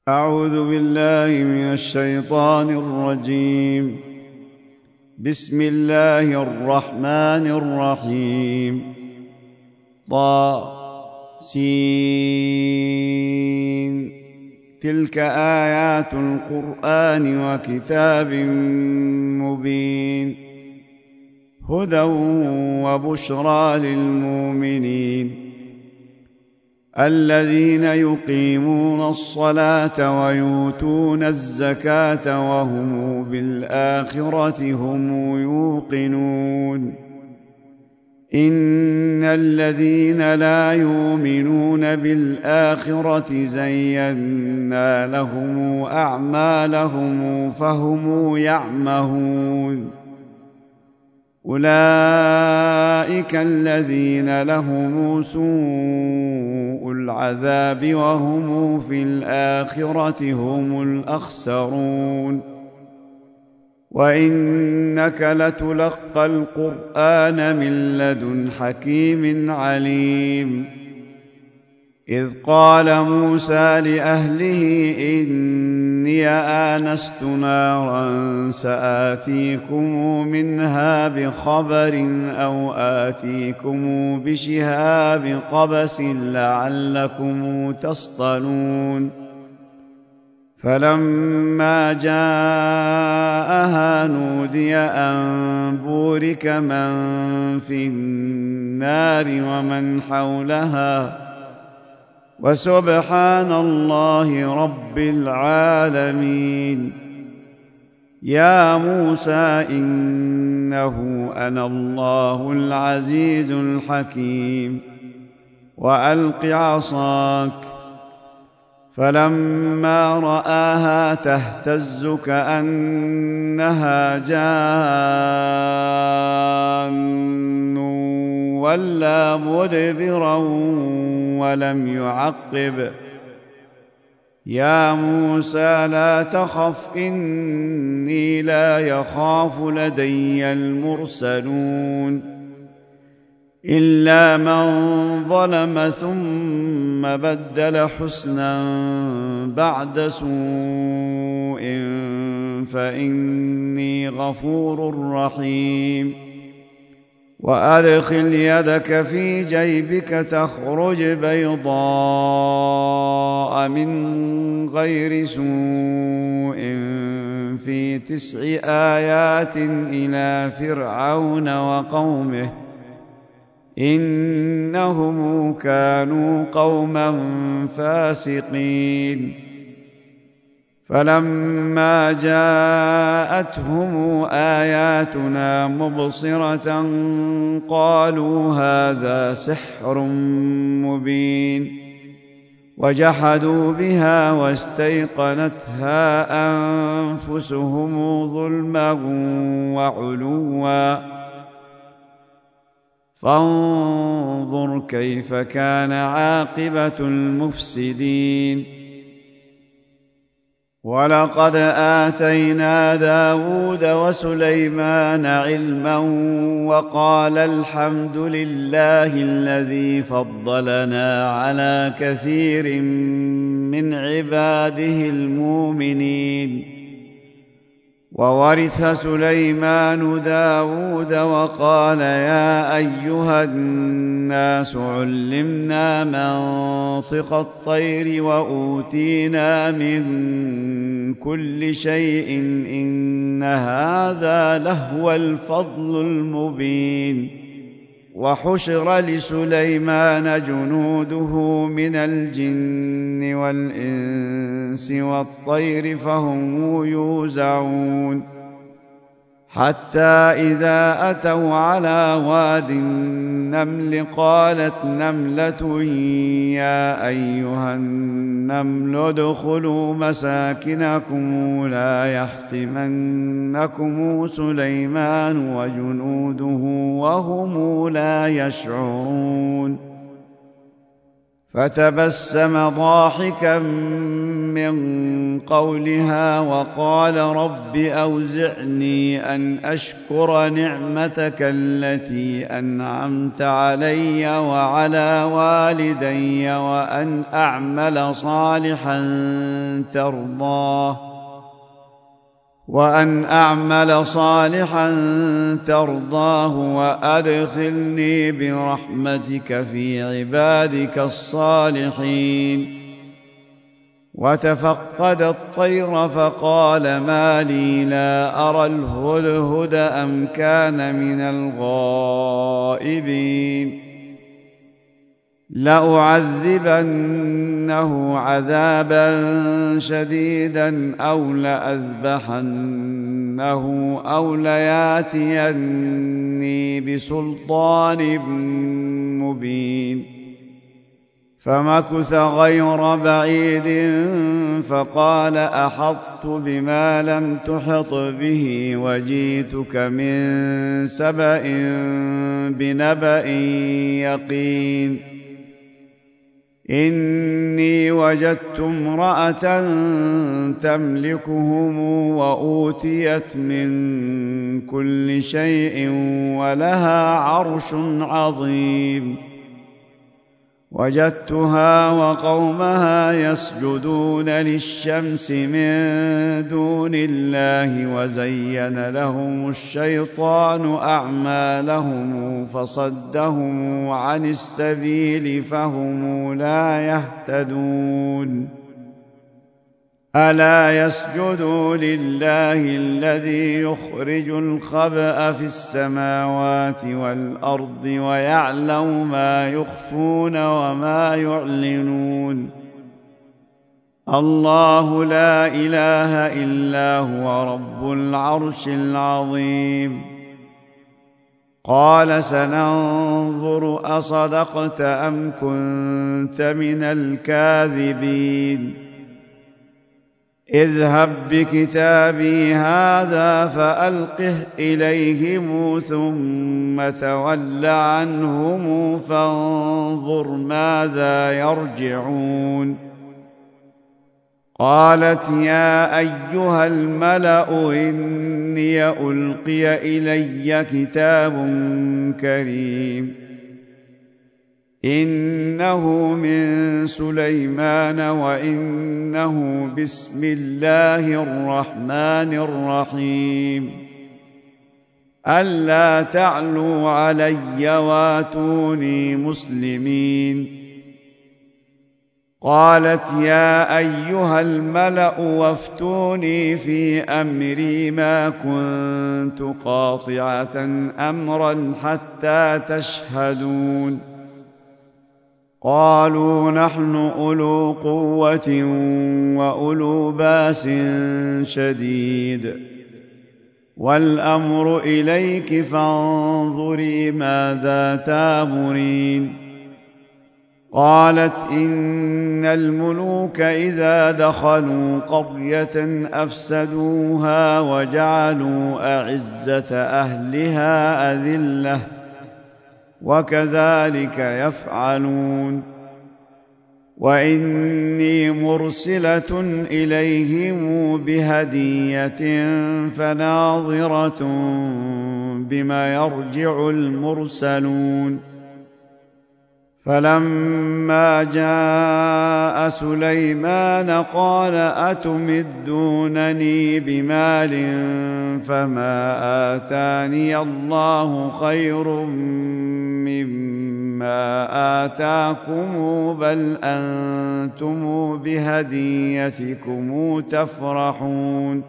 أعوذ بالله من الشيطان الرجيم. بسم الله الرحمن الرحيم. طاسين تلك آيات القرآن وكتاب مبين هدى وبشرى للمؤمنين الذين يقيمون الصلاة ويؤتون الزكاة وهم بالآخرة هم يوقنون إن الذين لا يؤمنون بالآخرة زينا لهم أعمالهم فهم يعمهون أولئك الذين لهم سوء العذاب وهم في الآخرة هم الأخسرون وإنك لتلقى القرآن من لدن حكيم عليم إذ قال موسى لأهله إني آنست نارا سآتيكم منها بخبر أو آتيكم بشهاب قبس لعلكم تصطلون فلما جاءها نودي أن بورك من في النار ومن حولها وسبحان الله رب العالمين يا موسى إنه أنا الله العزيز الحكيم وألق عصاك فلما رآها تهتز كأنها جان ولا مدبرا ولم يعقب يا موسى لا تخف إني لا يخاف لدي المرسلون إلا من ظلم ثم بدل حسنا بعد سوء فإني غفور رحيم وأدخل يدك في جيبك تخرج بيضاء من غير سوء في 9 آيات إلى فرعون وقومه إنهم كانوا قوما فاسقين فلما جاءتهم آياتنا مبصرة قالوا هذا سحر مبين وجحدوا بها واستيقنتها أنفسهم ظلما وعلوا فانظر كيف كان عاقبة المفسدين ولقد آتينا داود وسليمان علما وقال الحمد لله الذي فضلنا على كثير من عباده المؤمنين وورث سليمان داود وقال يا أيها الناس علمنا منطق الطير وأوتينا من كل شيء إن هذا لهو الفضل المبين وحشر لسليمان جنوده من الجن والإنس والطير فهم يوزعون حتى إذا أتوا على واد النمل قالت نملة يا أيها النمل ادخلوا مساكنكم لا يحطمنكم سليمان وجنوده وهم لا يشعرون فتبسم ضاحكا من قولها وقال رب أوزعني أن أشكر نعمتك التي أنعمت علي وعلى والدي وأن أعمل صالحا ترضاه وأدخلني برحمتك في عبادك الصالحين. وتفقد الطير فقال ما لي لا أرى الهدهد أم كان من الغائبين. لأعذبنه عذابا شديدا أو لأذبحنه أو لياتيني بسلطان مبين. فمكث غير بعيد فقال أحطت بما لم تحط به وجئتك من سبأ بنبأ يقين. إني وجدت امرأة تملكهم وأوتيت من كل شيء ولها عرش عظيم. وجدتها وقومها يسجدون للشمس من دون الله وزين لهم الشيطان أعمالهم فصدهم عن السبيل فهم لا يهتدون. ألا يسجدوا لله الذي يخرج الخبأ في السماوات والأرض ويعلم ما يخفون وما يعلنون. الله لا إله إلا هو رب العرش العظيم. قال سننظر أصدقت أم كنت من الكاذبين. اذهب بكتابي هذا فألقه إليهم ثم تول عنهم فانظر ماذا يرجعون. قالت يا أيها الملأ إني ألقي إلي كتاب كريم إنه من سليمان وإنه بسم الله الرحمن الرحيم. ألا تعلوا علي واتوني مسلمين. قالت يا أيها الملأ وافتوني في أمري ما كنت قاطعة أمرا حتى تشهدون. قالوا نحن أولو قوة وأولو بأس شديد والأمر إليك فانظري ماذا تأمرين. قالت إن الملوك إذا دخلوا قرية أفسدوها وجعلوا أعزة أهلها أذلة وكذلك يفعلون. وإني مرسلة إليهم بهدية فناظرة بما يرجع المرسلون. فلما جاء سليمان قال أتمدونني بمال فما آتاني الله خير مما آتاكم بل أنتم بهديتكم تفرحون.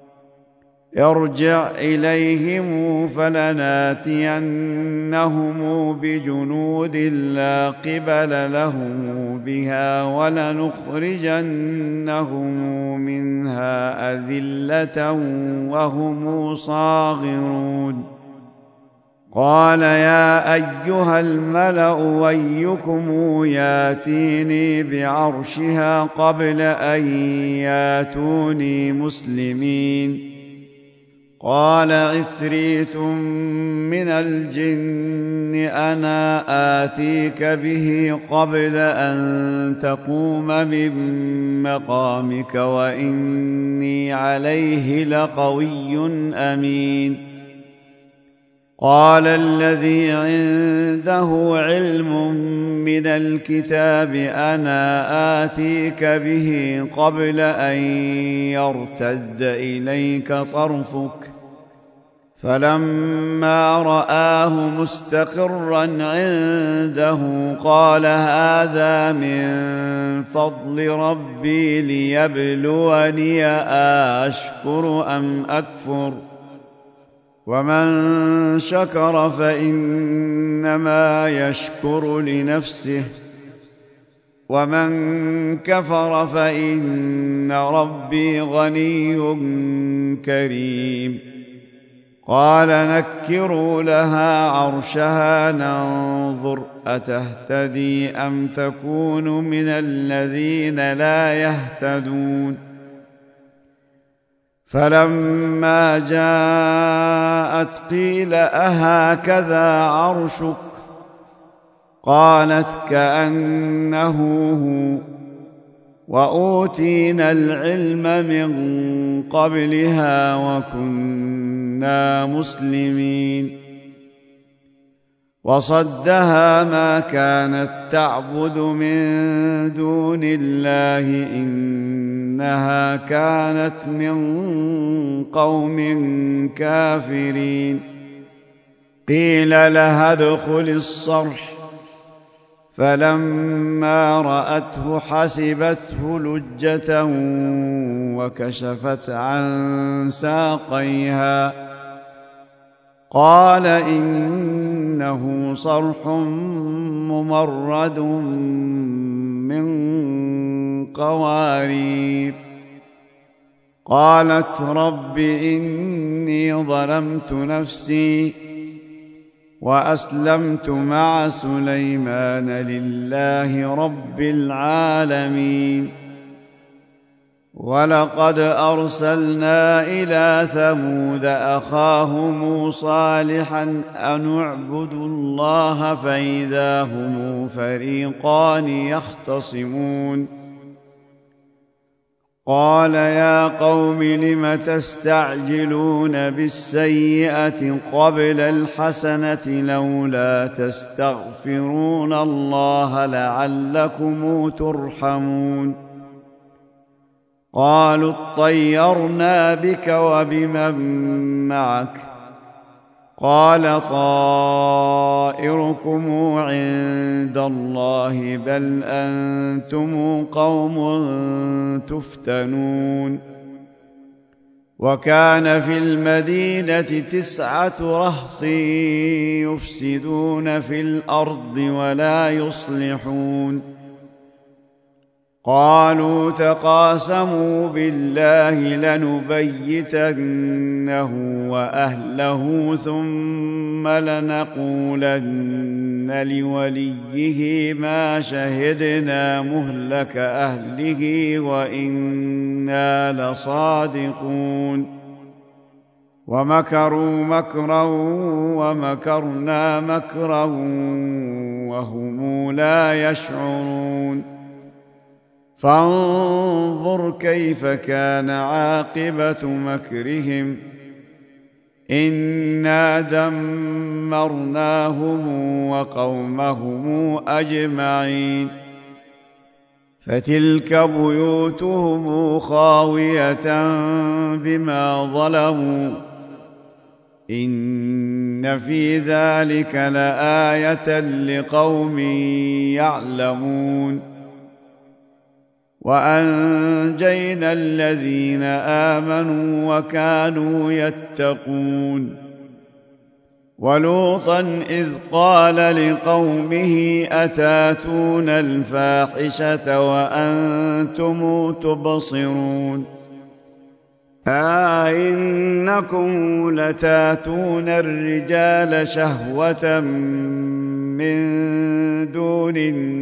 ارجع إليهم فلناتينهم بجنود لا قبل لهم بها ولنخرجنهم منها أذلة وهم صاغرون. قال يا أيها الملأ أيكم ياتيني بعرشها قبل أن ياتوني مسلمين. قال عفريت من الجن أنا آتيك به قبل أن تقوم من مقامك وإني عليه لقوي أمين. قال الذي عنده علم من الكتاب أنا آتيك به قبل أن يرتد إليك طرفك فلما رآه مستقرا عنده قال هذا من فضل ربي ليبلوني أشكر أم أكفر ومن شكر فإنما يشكر لنفسه ومن كفر فإن ربي غني كريم. قال نكروا لها عرشها ننظر أتهتدي أم تكون من الذين لا يهتدون. فلما جاءت قيل أهكذا عرشك قالت كأنه هو وأوتينا العلم من قبلها وكنا مسلمين. وصدها ما كانت تعبد من دون الله إنها كانت من قوم كافرين. قيل لها ادخل الصرح فلما رأته حسبته لجة وكشفت عن ساقيها قال إنه صرح ممرد من قوارير. قالت رب إني ظلمت نفسي وأسلمت مع سليمان لله رب العالمين. ولقد أرسلنا إلى ثمود أخاهم صالحا أن اعبدوا الله فإذا هم فريقان يختصمون. قال يا قوم لم تستعجلون بالسيئة قبل الحسنة لولا تستغفرون الله لعلكم ترحمون. قالوا اطيرنا بك وبمن معك قال طائركم عند الله بل أنتم قوم تفتنون. وكان في المدينة 9 رهط يفسدون في الأرض ولا يصلحون. قالوا تقاسموا بالله لنبيتنه وأهله ثم لنقولن لوليه ما شهدنا مهلك أهله وإنا لصادقون. ومكروا مكرا ومكرنا مكرا وهم لا يشعرون. فانظر كيف كان عاقبة مكرهم إنا دمرناهم وقومهم أجمعين. فتلك بيوتهم خاوية بما ظلموا إن في ذلك لآية لقوم يعلمون. وأنجينا الذين آمنوا وكانوا يتقون. ولوطا إذ قال لقومه أتاتون الفاحشة وأنتم تبصرون أئنكم لتاتون الرجال شهوة من دون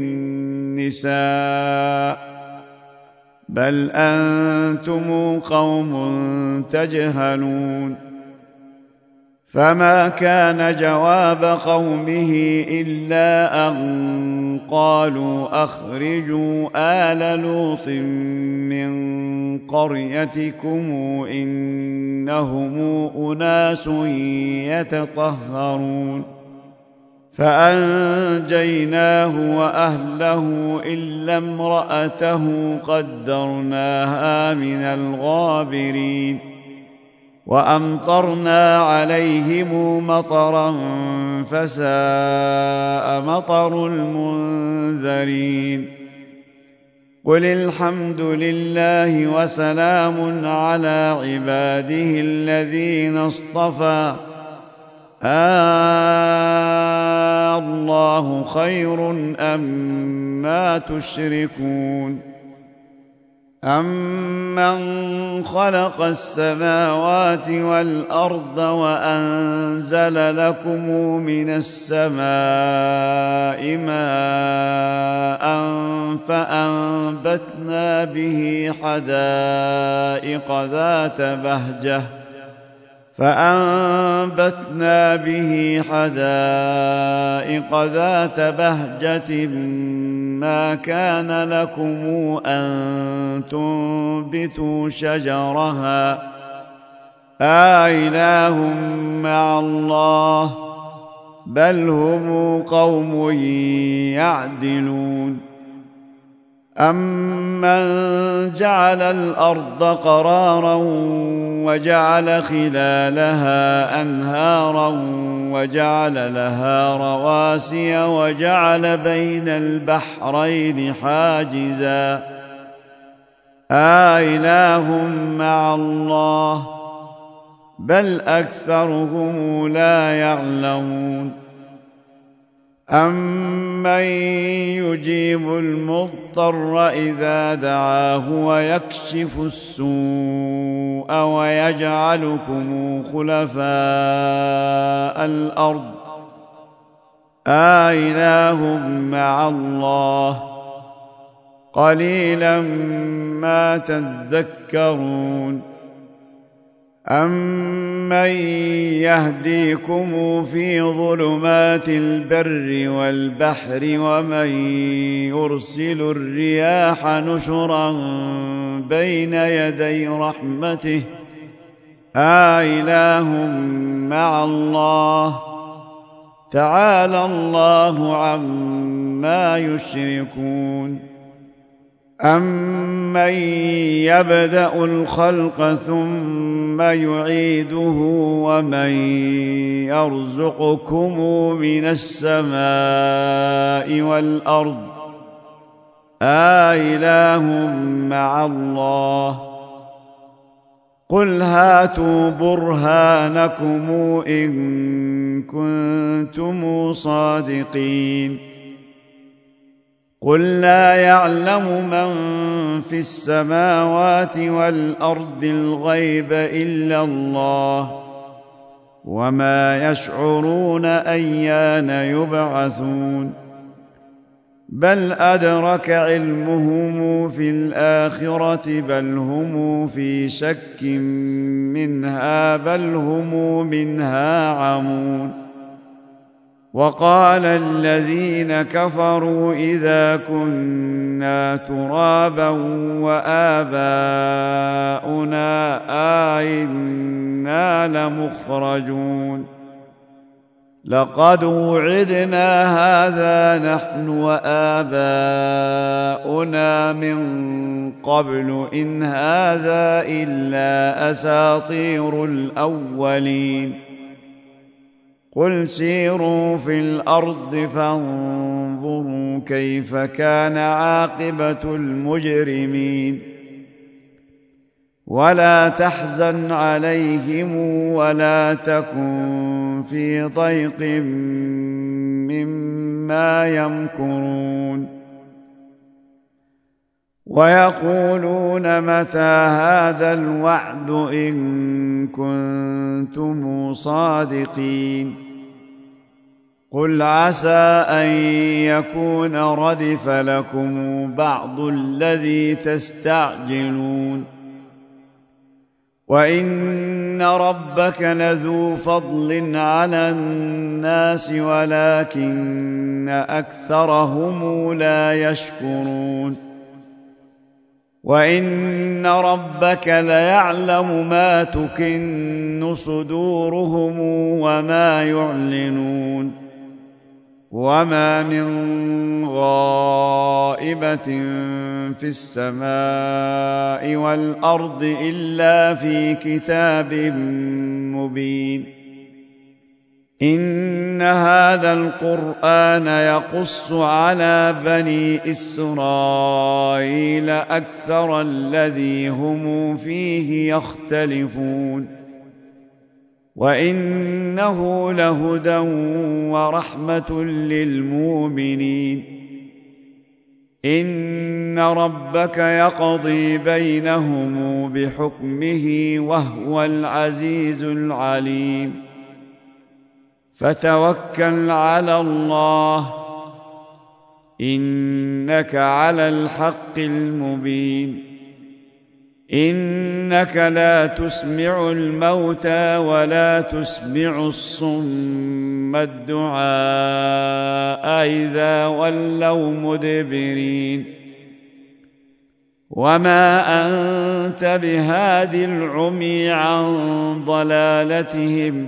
النساء بل أنتم قوم تجهلون. فما كان جواب قومه إلا أن قالوا أخرجوا آل لوط من قريتكم إنهم أناس يتطهرون فأنجيناه وأهله إلا امرأته قدرناها من الغابرين وأمطرنا عليهم مطرا فساء مطر المنذرين قل الحمد لله وسلام على عباده الذين اصطفى الله خير أما تشركون أمن خلق السماوات والأرض وأنزل لكم من السماء ماء فأنبتنا به حدائق ذات بهجة ما كان لكم أن تنبتوا شجرها أإله مع الله بل هم قوم يعدلون أمن جعل الأرض قرارا وجعل خلالها أنهارا وجعل لها رواسي وجعل بين البحرين حاجزا أإله مع الله بل أكثرهم لا يعلمون أمن يجيب المضطر إذا دعاه ويكشف السوء ويجعلكم خلفاء الأرض أإله مع الله قليلا ما تذكرون أمن يهديكم في ظلمات البر والبحر ومن يرسل الرياح نشرا بين يدي رحمته أإله مع الله تعالى الله عما يشركون أمن يبدأ الخلق ثم يعيده ومن يرزقكم من السماء والأرض أإله مع الله قل هاتوا برهانكم إن كنتم صادقين قل لا يعلم من في السماوات والأرض الغيب إلا الله وما يشعرون أيان يبعثون بل أدرك علمهم في الآخرة بل هم في شك منها بل هم منها عمون وقال الذين كفروا إذا كنا ترابا وآباؤنا أئنا لمخرجون لقد وعدنا هذا نحن وآباؤنا من قبل إن هذا إلا أساطير الأولين قل سيروا في الأرض فانظروا كيف كان عاقبة المجرمين ولا تحزن عليهم ولا تكن في ضيق مما يمكرون ويقولون متى هذا الوعد إن كنتم صادقين قل عسى أن يكون ردف لكم بعض الذي تستعجلون وإن ربك لذو فضل على الناس ولكن أكثرهم لا يشكرون وإن ربك ليعلم ما تكن صدورهم وما يعلنون وما من غائبة في السماء والأرض إلا في كتاب مبين إن هذا القرآن يقص على بني إسرائيل أكثر الذي هم فيه يختلفون وإنه لهدى ورحمة للمؤمنين إن ربك يقضي بينهم بحكمه وهو العزيز العليم فتوكل على الله إنك على الحق المبين إنك لا تسمع الموتى ولا تسمع الصم الدعاء إذا ولوا مدبرين وما أنت بهادي العمي عن ضلالتهم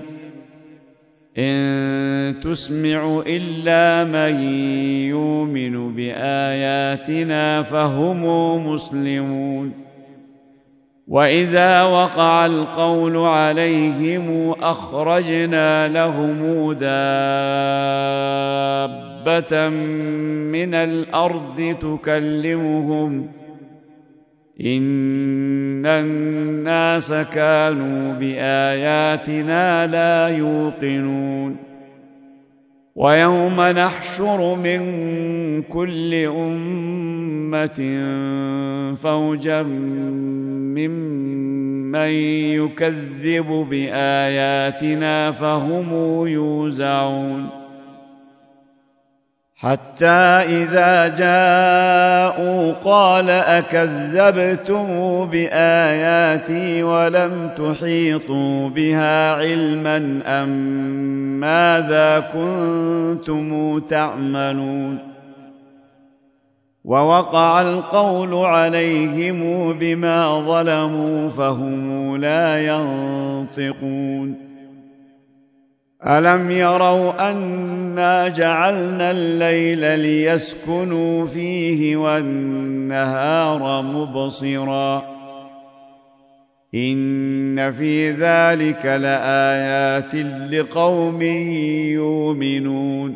إن تسمع إلا من يؤمن بآياتنا فهم مسلمون وإذا وقع القول عليهم أخرجنا لهم دابة من الأرض تكلمهم إن الناس كانوا بآياتنا لا يوقنون ويوم نحشر من كل أمة فوجا ممن يكذب بآياتنا فهم يوزعون حتى إذا جاءوا قال أكذبتم بآياتي ولم تحيطوا بها علما أم ماذا كنتم تعملون ووقع القول عليهم بما ظلموا فهم لا ينطقون ألم يروا أنا جعلنا الليل ليسكنوا فيه والنهار مبصرا إن في ذلك لآيات لقوم يؤمنون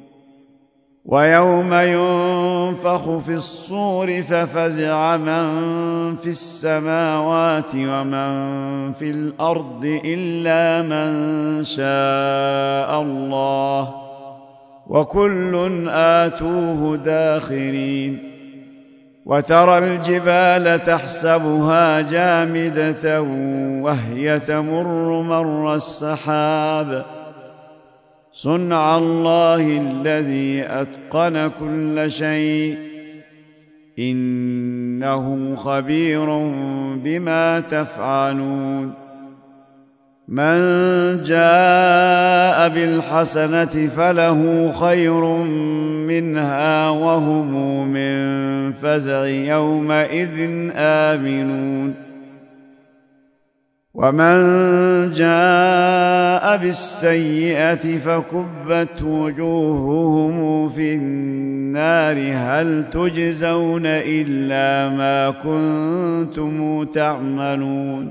ويوم ينفخ في الصور ففزع من في السماوات ومن في الأرض إلا من شاء الله وكل آتوه داخرين وترى الجبال تحسبها جامدة وهي تمر مر السحاب صنع الله الذي أتقن كل شيء إنه خبير بما تفعلون من جاء بالحسنة فله خير منها وهم من فزع يومئذ آمنون ومن جاء بالسيئة فكبت وجوههم في النار هل تجزون إلا ما كنتم تعملون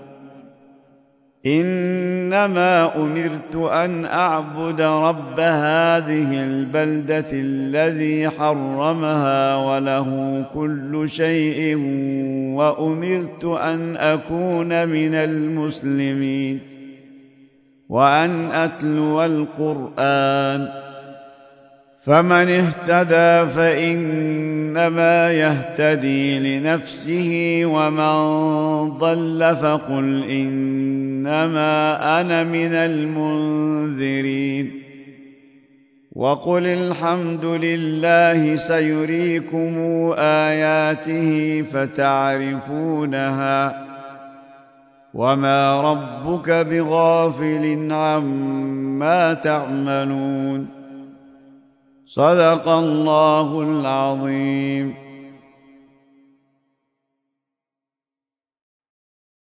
إنما أمرت أن أعبد رب هذه البلدة الذي حرمها وله كل شيء وأمرت أن أكون من المسلمين وأن أتلو القرآن فمن اهتدى فإنما يهتدي لنفسه ومن ضل فقل إنما أنا من المنذرين وقل الحمد لله سيريكم آياته فتعرفونها وما ربك بغافل عما تعملون. صدق الله العظيم.